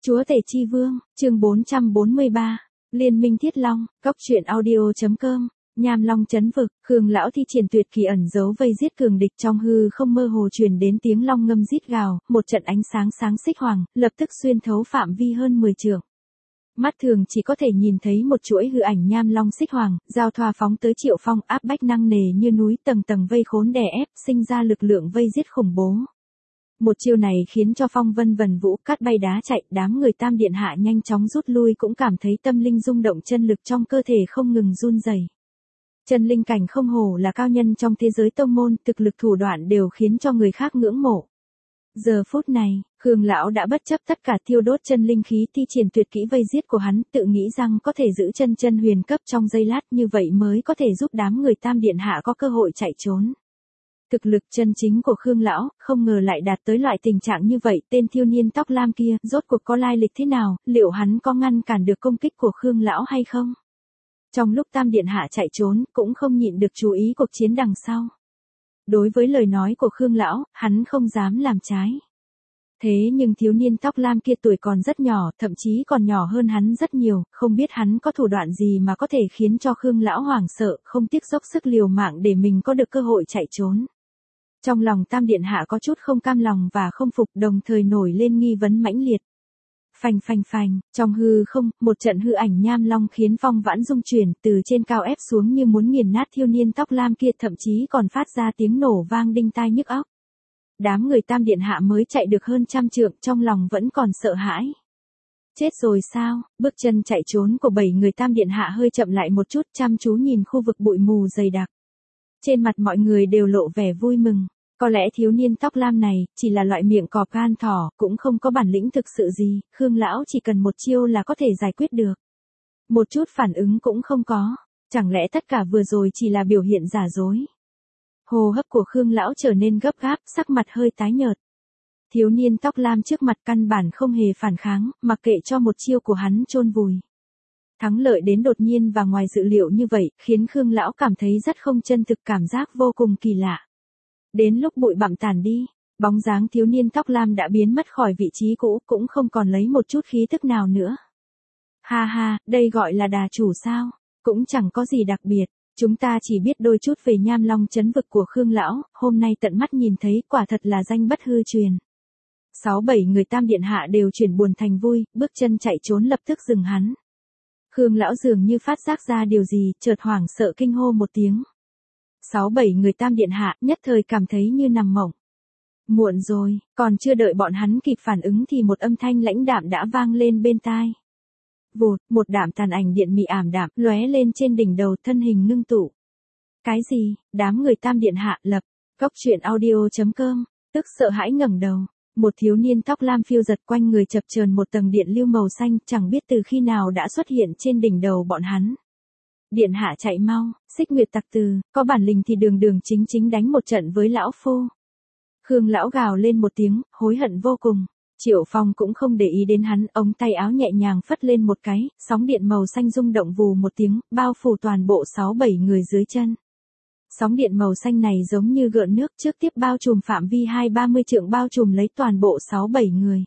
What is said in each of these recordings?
Chúa Tể Chi Vương, chương 443, Liên minh Thiết Long, Cóc truyện audio.com, Nham Long chấn vực, Khương lão thi triển tuyệt kỳ ẩn giấu vây giết cường địch trong hư không mơ hồ truyền đến tiếng long ngâm rít gào, một trận ánh sáng sáng xích hoàng, lập tức xuyên thấu phạm vi hơn 10 trượng. Mắt thường chỉ có thể nhìn thấy một chuỗi hư ảnh nham long xích hoàng, giao thoa phóng tới Triệu Phong áp bách năng nề như núi tầng tầng vây khốn đè ép, sinh ra lực lượng vây giết khủng bố. Một chiêu này khiến cho phong vân vần vũ cát bay đá chạy, đám người Tam Điện Hạ nhanh chóng rút lui cũng cảm thấy tâm linh rung động, chân lực trong cơ thể không ngừng run rẩy. Chân linh cảnh không hổ là cao nhân trong thế giới tông môn, thực lực thủ đoạn đều khiến cho người khác ngưỡng mộ. Giờ phút này, Khương lão đã bất chấp tất cả thiêu đốt chân linh khí thi triển tuyệt kỹ vây giết của hắn, tự nghĩ rằng có thể giữ chân huyền cấp trong giây lát, như vậy mới có thể giúp đám người Tam Điện Hạ có cơ hội chạy trốn. Thực lực chân chính của Khương lão, không ngờ lại đạt tới loại tình trạng như vậy, tên thiếu niên tóc lam kia, rốt cuộc có lai lịch thế nào, liệu hắn có ngăn cản được công kích của Khương lão hay không? Trong lúc Tam Điện Hạ chạy trốn, cũng không nhịn được chú ý cuộc chiến đằng sau. Đối với lời nói của Khương lão, hắn không dám làm trái. Thế nhưng thiếu niên tóc lam kia tuổi còn rất nhỏ, thậm chí còn nhỏ hơn hắn rất nhiều, không biết hắn có thủ đoạn gì mà có thể khiến cho Khương lão hoảng sợ, không tiếc dốc sức liều mạng để mình có được cơ hội chạy trốn. Trong lòng Tam Điện Hạ có chút không cam lòng và không phục, đồng thời nổi lên nghi vấn mãnh liệt. Phành phành phành, trong hư không, một trận hư ảnh nham long khiến phong vãn rung chuyển, từ trên cao ép xuống như muốn nghiền nát thiếu niên tóc lam kia, thậm chí còn phát ra tiếng nổ vang đinh tai nhức óc. Đám người Tam Điện Hạ mới chạy được hơn 100 trượng, trong lòng vẫn còn sợ hãi. Chết rồi sao? Bước chân chạy trốn của 7 người Tam Điện Hạ hơi chậm lại một chút, chăm chú nhìn khu vực bụi mù dày đặc. Trên mặt mọi người đều lộ vẻ vui mừng. Có lẽ thiếu niên tóc lam này, chỉ là loại miệng cọp gan thỏ, cũng không có bản lĩnh thực sự gì, Khương lão chỉ cần một chiêu là có thể giải quyết được. Một chút phản ứng cũng không có, chẳng lẽ tất cả vừa rồi chỉ là biểu hiện giả dối. Hô hấp của Khương lão trở nên gấp gáp, sắc mặt hơi tái nhợt. Thiếu niên tóc lam trước mặt căn bản không hề phản kháng, mặc kệ cho một chiêu của hắn chôn vùi. Thắng lợi đến đột nhiên và ngoài dự liệu như vậy, khiến Khương lão cảm thấy rất không chân thực, cảm giác vô cùng kỳ lạ. Đến lúc bụi bặm tàn đi, bóng dáng thiếu niên tóc lam đã biến mất khỏi vị trí cũ, cũng không còn lấy một chút khí tức nào nữa. Ha ha, đây gọi là đà chủ sao? Cũng chẳng có gì đặc biệt, chúng ta chỉ biết đôi chút về Nham Long chấn vực của Khương lão, hôm nay tận mắt nhìn thấy, quả thật là danh bất hư truyền. 6-7 người Tam Điện Hạ đều chuyển buồn thành vui, bước chân chạy trốn lập tức dừng hắn. Khương lão dường như phát giác ra điều gì, chợt hoảng sợ kinh hô một tiếng. 6-7 người Tam Điện Hạ nhất thời cảm thấy như nằm mộng. Muộn rồi, còn chưa đợi bọn hắn kịp phản ứng thì một âm thanh lãnh đạm đã vang lên bên tai. Vụt, một đạm tàn ảnh điện mị ảm đạm lóe lên trên đỉnh đầu, thân hình ngưng tụ. Cái gì? Đám người Tam Điện Hạ lập, Cóc truyện audio.com, tức sợ hãi ngẩng đầu. Một thiếu niên tóc lam phiêu giật quanh người, chập chờn một tầng điện lưu màu xanh, chẳng biết từ khi nào đã xuất hiện trên đỉnh đầu bọn hắn. Điện hạ chạy mau, Xích Nguyệt tặc từ, có bản lĩnh thì đường đường chính chính đánh một trận với lão phu. Khương lão gào lên một tiếng, hối hận vô cùng. Triệu Phong cũng không để ý đến hắn, ống tay áo nhẹ nhàng phất lên một cái, sóng điện màu xanh rung động vù một tiếng, bao phủ toàn bộ 6-7 người dưới chân. Sóng điện màu xanh này giống như gợn nước, trước tiếp bao trùm phạm vi 20-30 trượng, bao trùm lấy toàn bộ 6-7 người.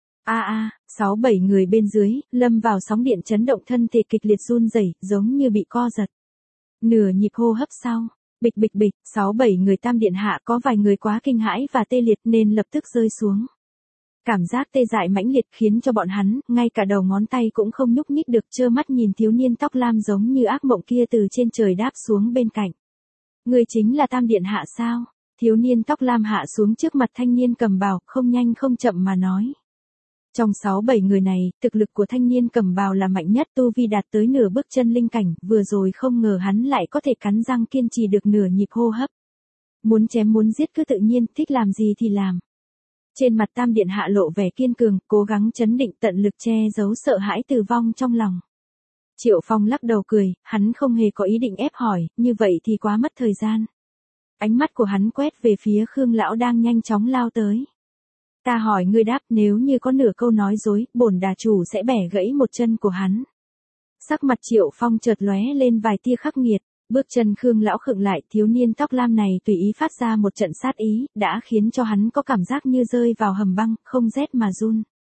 6-7 người bên dưới, lâm vào sóng điện chấn động, thân thể kịch liệt run rẩy, giống như bị co giật. Nửa nhịp hô hấp sau, bịch bịch bịch, 6-7 người Tam Điện Hạ có vài người quá kinh hãi và tê liệt nên lập tức rơi xuống. Cảm giác tê dại mãnh liệt khiến cho bọn hắn, ngay cả đầu ngón tay cũng không nhúc nhích được, trơ mắt nhìn thiếu niên tóc lam giống như ác mộng kia từ trên trời đáp xuống bên cạnh. Người chính là Tam Điện Hạ sao? Thiếu niên tóc lam hạ xuống trước mặt thanh niên cầm bào, không nhanh không chậm mà nói. Trong 6-7 người này, thực lực của thanh niên cầm bào là mạnh nhất, tu vi đạt tới nửa bước chân linh cảnh, vừa rồi không ngờ hắn lại có thể cắn răng kiên trì được nửa nhịp hô hấp. Muốn chém muốn giết cứ tự nhiên, thích làm gì thì làm. Trên mặt Tam Điện Hạ lộ vẻ kiên cường, cố gắng trấn định, tận lực che giấu sợ hãi tử vong trong lòng. Triệu Phong lắc đầu cười, hắn không hề có ý định ép hỏi, như vậy thì quá mất thời gian. Ánh mắt của hắn quét về phía Khương lão đang nhanh chóng lao tới. Ta hỏi ngươi đáp, nếu như có nửa câu nói dối, bổn đà chủ sẽ bẻ gãy một chân của hắn. Sắc mặt Triệu Phong chợt lóe lên vài tia khắc nghiệt, bước chân Khương lão khựng lại, thiếu niên tóc lam này tùy ý phát ra một trận sát ý, đã khiến cho hắn có cảm giác như rơi vào hầm băng, không rét mà run.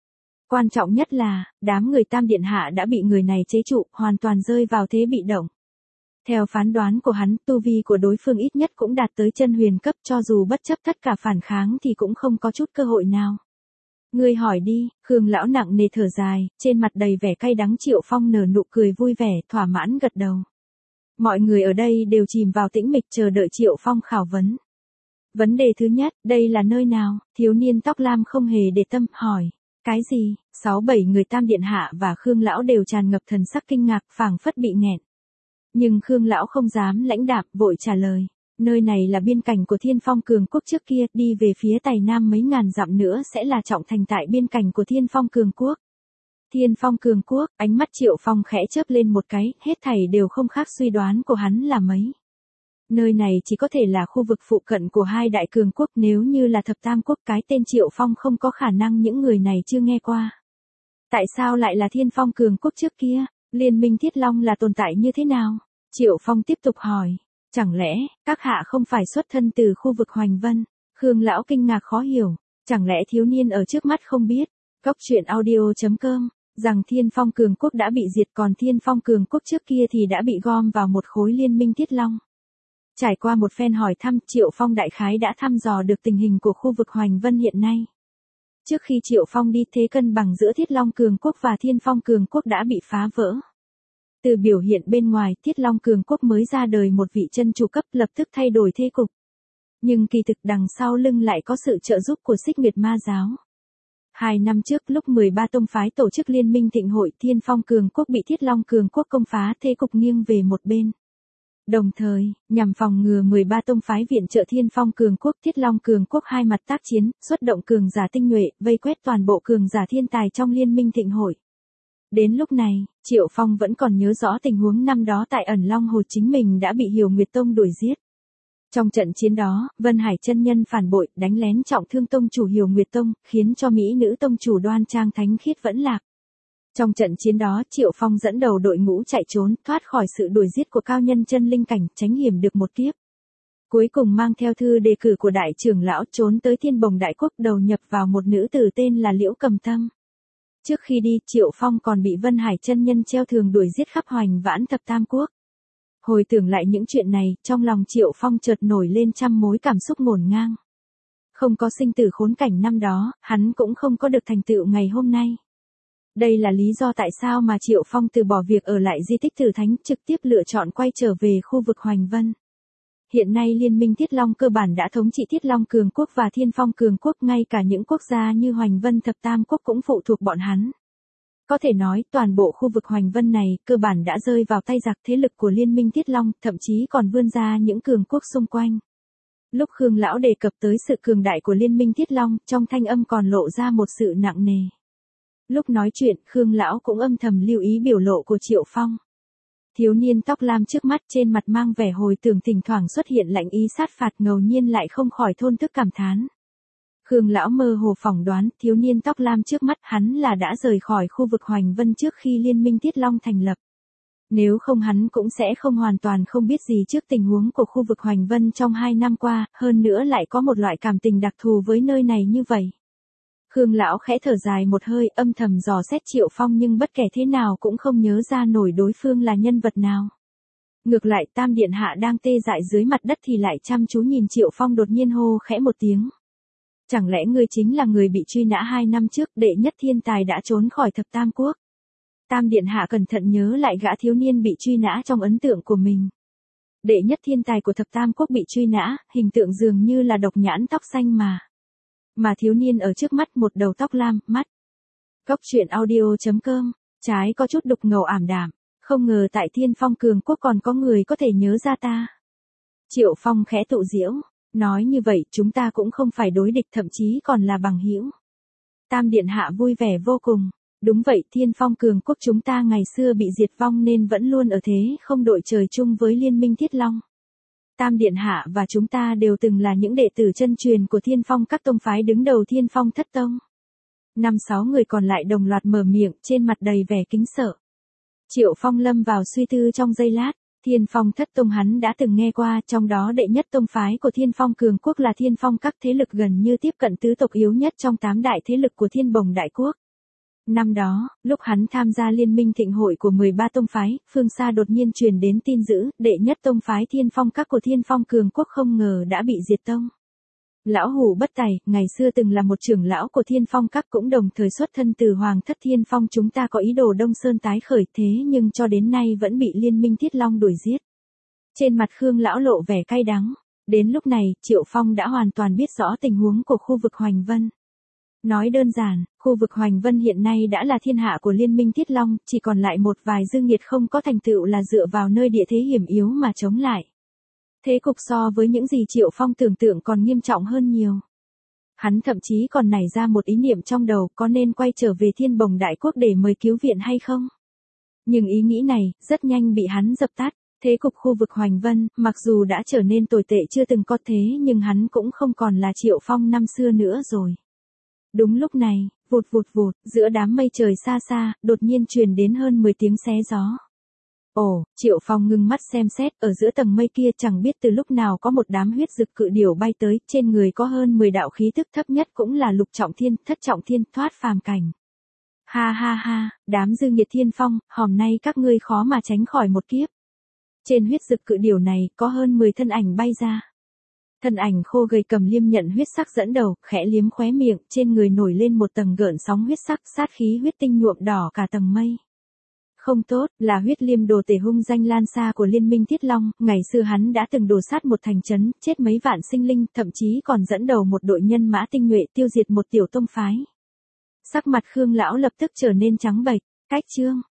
Quan trọng nhất là, đám người Tam Điện Hạ đã bị người này chế trụ, hoàn toàn rơi vào thế bị động. Theo phán đoán của hắn, tu vi của đối phương ít nhất cũng đạt tới chân huyền cấp, cho dù bất chấp tất cả phản kháng thì cũng không có chút cơ hội nào. Ngươi hỏi đi, Khương lão nặng nề thở dài, trên mặt đầy vẻ cay đắng. Triệu Phong nở nụ cười vui vẻ, thỏa mãn gật đầu. Mọi người ở đây đều chìm vào tĩnh mịch chờ đợi Triệu Phong khảo vấn. Vấn đề thứ nhất, đây là nơi nào? Thiếu niên tóc lam không hề để tâm, hỏi. Cái gì? 6-7 người Tam Điện Hạ và Khương lão đều tràn ngập thần sắc kinh ngạc, phảng phất bị nghẹn. Nhưng Khương lão không dám lãnh đạm, vội trả lời. Nơi này là biên cảnh của Thiên Phong Cường Quốc trước kia, đi về phía Tây Nam mấy ngàn dặm nữa sẽ là trọng thành tại biên cảnh của Thiên Phong Cường Quốc. Thiên Phong Cường Quốc, ánh mắt Triệu Phong khẽ chớp lên một cái, hết thảy đều không khác suy đoán của hắn là mấy. Nơi này chỉ có thể là khu vực phụ cận của hai đại cường quốc, nếu như là thập tam quốc cái tên Triệu Phong không có khả năng những người này chưa nghe qua. Tại sao lại là Thiên Phong Cường Quốc trước kia? Liên minh Thiết Long là tồn tại như thế nào? Triệu Phong tiếp tục hỏi. Chẳng lẽ, các hạ không phải xuất thân từ khu vực Hoành Vân? Khương lão kinh ngạc khó hiểu. Chẳng lẽ thiếu niên ở trước mắt không biết? Cốc truyện audio.com rằng Thiên Phong Cường Quốc đã bị diệt, còn Thiên Phong Cường Quốc trước kia thì đã bị gom vào một khối liên minh Thiết Long. Trải qua một phen hỏi thăm, Triệu Phong đại khái đã thăm dò được tình hình của khu vực Hoành Vân hiện nay. Trước khi Triệu Phong đi, thế cân bằng giữa Thiết Long Cường Quốc và Thiên Phong Cường Quốc đã bị phá vỡ. Từ biểu hiện bên ngoài, Thiết Long Cường Quốc mới ra đời một vị chân chủ cấp, lập tức thay đổi thế cục. Nhưng kỳ thực đằng sau lưng lại có sự trợ giúp của Xích Nguyệt Ma giáo. 2 năm trước, lúc 13 tông phái tổ chức liên minh thịnh hội, Thiên Phong Cường Quốc bị Thiết Long Cường Quốc công phá, thế cục nghiêng về một bên. Đồng thời, nhằm phòng ngừa 13 tông phái viện trợ Thiên Phong Cường Quốc, Thiết Long Cường Quốc hai mặt tác chiến, xuất động cường giả tinh nhuệ, vây quét toàn bộ cường giả thiên tài trong liên minh thịnh hội. Đến lúc này, Triệu Phong vẫn còn nhớ rõ tình huống năm đó tại Ẩn Long Hồ, chính mình đã bị Hiểu Nguyệt Tông đuổi giết. Trong trận chiến đó, Vân Hải chân nhân phản bội, đánh lén trọng thương tông chủ Hiểu Nguyệt Tông, khiến cho mỹ nữ tông chủ Đoan Trang thánh khiết vẫn lạc. Trong trận chiến đó, Triệu Phong dẫn đầu đội ngũ chạy trốn, thoát khỏi sự đuổi giết của cao nhân chân linh cảnh, tránh hiểm được một kiếp. Cuối cùng mang theo thư đề cử của đại trưởng lão trốn tới Thiên Bồng Đại Quốc, đầu nhập vào một nữ tử tên là Liễu Cầm Tâm. Trước khi đi, Triệu Phong còn bị Vân Hải chân nhân treo thường đuổi giết khắp Hoành Vãn thập tam quốc. Hồi tưởng lại những chuyện này, trong lòng Triệu Phong chợt nổi lên trăm mối cảm xúc ngổn ngang. Không có sinh tử khốn cảnh năm đó, hắn cũng không có được thành tựu ngày hôm nay. Đây là lý do tại sao mà Triệu Phong từ bỏ việc ở lại di tích Tử Thánh, trực tiếp lựa chọn quay trở về khu vực Hoành Vân. Hiện nay liên minh Thiết Long cơ bản đã thống trị Thiết Long Cường Quốc và Thiên Phong Cường Quốc, ngay cả những quốc gia như Hoành Vân thập tam quốc cũng phụ thuộc bọn hắn. Có thể nói, toàn bộ khu vực Hoành Vân này, cơ bản đã rơi vào tay giặc thế lực của liên minh Thiết Long, thậm chí còn vươn ra những cường quốc xung quanh. Lúc Khương lão đề cập tới sự cường đại của liên minh Thiết Long, trong thanh âm còn lộ ra một sự nặng nề. Lúc nói chuyện, Khương lão cũng âm thầm lưu ý biểu lộ của Triệu Phong. Thiếu niên tóc lam trước mắt, trên mặt mang vẻ hồi tưởng, thỉnh thoảng xuất hiện lạnh ý sát phạt, ngẫu nhiên lại không khỏi thôn thức cảm thán. Khương lão mơ hồ phỏng đoán, thiếu niên tóc lam trước mắt hắn là đã rời khỏi khu vực Hoành Vân trước khi liên minh Thiết Long thành lập. Nếu không hắn cũng sẽ không hoàn toàn không biết gì trước tình huống của khu vực Hoành Vân trong 2 năm qua, hơn nữa lại có một loại cảm tình đặc thù với nơi này như vậy. Khương lão khẽ thở dài một hơi, âm thầm dò xét Triệu Phong, nhưng bất kể thế nào cũng không nhớ ra nổi đối phương là nhân vật nào. Ngược lại, Tam Điện Hạ đang tê dại dưới mặt đất thì lại chăm chú nhìn Triệu Phong, đột nhiên hô khẽ một tiếng. Chẳng lẽ ngươi chính là người bị truy nã 2 năm trước, đệ nhất thiên tài đã trốn khỏi thập tam quốc? Tam Điện Hạ cẩn thận nhớ lại gã thiếu niên bị truy nã trong ấn tượng của mình. Đệ nhất thiên tài của thập tam quốc bị truy nã, hình tượng dường như là độc nhãn tóc xanh mà thiếu niên ở trước mắt một đầu tóc lam, mắt. Cốc truyện audio.com, trái có chút đục ngầu ảm đạm, không ngờ tại Thiên Phong Cường Quốc còn có người có thể nhớ ra ta. Triệu Phong khẽ tụ giễu, nói như vậy chúng ta cũng không phải đối địch, thậm chí còn là bằng hữu. Tam Điện Hạ vui vẻ vô cùng. Đúng vậy, Thiên Phong Cường Quốc chúng ta ngày xưa bị diệt vong nên vẫn luôn ở thế không đội trời chung với liên minh Thiết Long. Tam Điện Hạ và chúng ta đều từng là những đệ tử chân truyền của Thiên Phong các tông phái đứng đầu Thiên Phong Thất Tông. 5-6 người còn lại đồng loạt mở miệng, trên mặt đầy vẻ kính sợ. Triệu Phong lâm vào suy tư trong giây lát. Thiên Phong Thất Tông hắn đã từng nghe qua, trong đó đệ nhất tông phái của Thiên Phong Cường Quốc là Thiên Phong, các thế lực gần như tiếp cận tứ tộc yếu nhất trong 8 đại thế lực của Thiên Bồng Đại Quốc. Năm đó, lúc hắn tham gia liên minh thịnh hội của 13 tông phái, phương xa đột nhiên truyền đến tin dữ, đệ nhất tông phái Thiên Phong Các của Thiên Phong Cường Quốc không ngờ đã bị diệt tông. Lão Hủ Bất Tài, ngày xưa từng là một trưởng lão của Thiên Phong Các cũng đồng thời xuất thân từ Hoàng thất Thiên Phong, chúng ta có ý đồ Đông Sơn tái khởi thế nhưng cho đến nay vẫn bị liên minh Thiết Long đuổi giết. Trên mặt Khương lão lộ vẻ cay đắng. Đến lúc này, Triệu Phong đã hoàn toàn biết rõ tình huống của khu vực Hoành Vân. Nói đơn giản, khu vực Hoành Vân hiện nay đã là thiên hạ của liên minh Thiết Long, chỉ còn lại một vài dương nghiệt không có thành tựu là dựa vào nơi địa thế hiểm yếu mà chống lại. Thế cục so với những gì Triệu Phong tưởng tượng còn nghiêm trọng hơn nhiều. Hắn thậm chí còn nảy ra một ý niệm trong đầu có nên quay trở về Thiên Bồng Đại Quốc để mời cứu viện hay không. Nhưng ý nghĩ này, rất nhanh bị hắn dập tắt. Thế cục khu vực Hoành Vân, mặc dù đã trở nên tồi tệ chưa từng có thế nhưng hắn cũng không còn là Triệu Phong năm xưa nữa rồi. Đúng lúc này, vụt vụt vụt, giữa đám mây trời xa xa, đột nhiên truyền đến hơn 10 tiếng xé gió. Ồ, Triệu Phong ngưng mắt xem xét, ở giữa tầng mây kia chẳng biết từ lúc nào có một đám huyết dực cự điểu bay tới, trên người có hơn 10 đạo khí tức thấp nhất cũng là lục trọng thiên, thất trọng thiên, thoát phàm cảnh. Ha ha ha, đám dư nghiệt Thiên Phong, hôm nay các ngươi khó mà tránh khỏi một kiếp. Trên huyết dực cự điểu này, có hơn 10 thân ảnh bay ra. Thân ảnh khô gầy cầm liêm nhận huyết sắc dẫn đầu, khẽ liếm khóe miệng, trên người nổi lên một tầng gợn sóng huyết sắc, sát khí huyết tinh nhuộm đỏ cả tầng mây. Không tốt, là huyết liêm đồ tể hung danh lan xa của liên minh Thiết Long, ngày xưa hắn đã từng đổ sát một thành trấn, chết mấy vạn sinh linh, thậm chí còn dẫn đầu một đội nhân mã tinh nhuệ tiêu diệt một tiểu tông phái. Sắc mặt Khương lão lập tức trở nên trắng bệch, cách chương.